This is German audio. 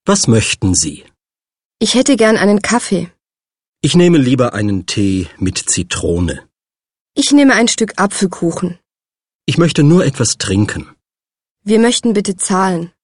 Was möchten Sie? Ich hätte gern einen Kaffee. Ich nehme lieber einen Tee mit Zitrone. Ich nehme ein Stück Apfelkuchen. Ich möchte nur etwas trinken. Wir möchten bitte zahlen.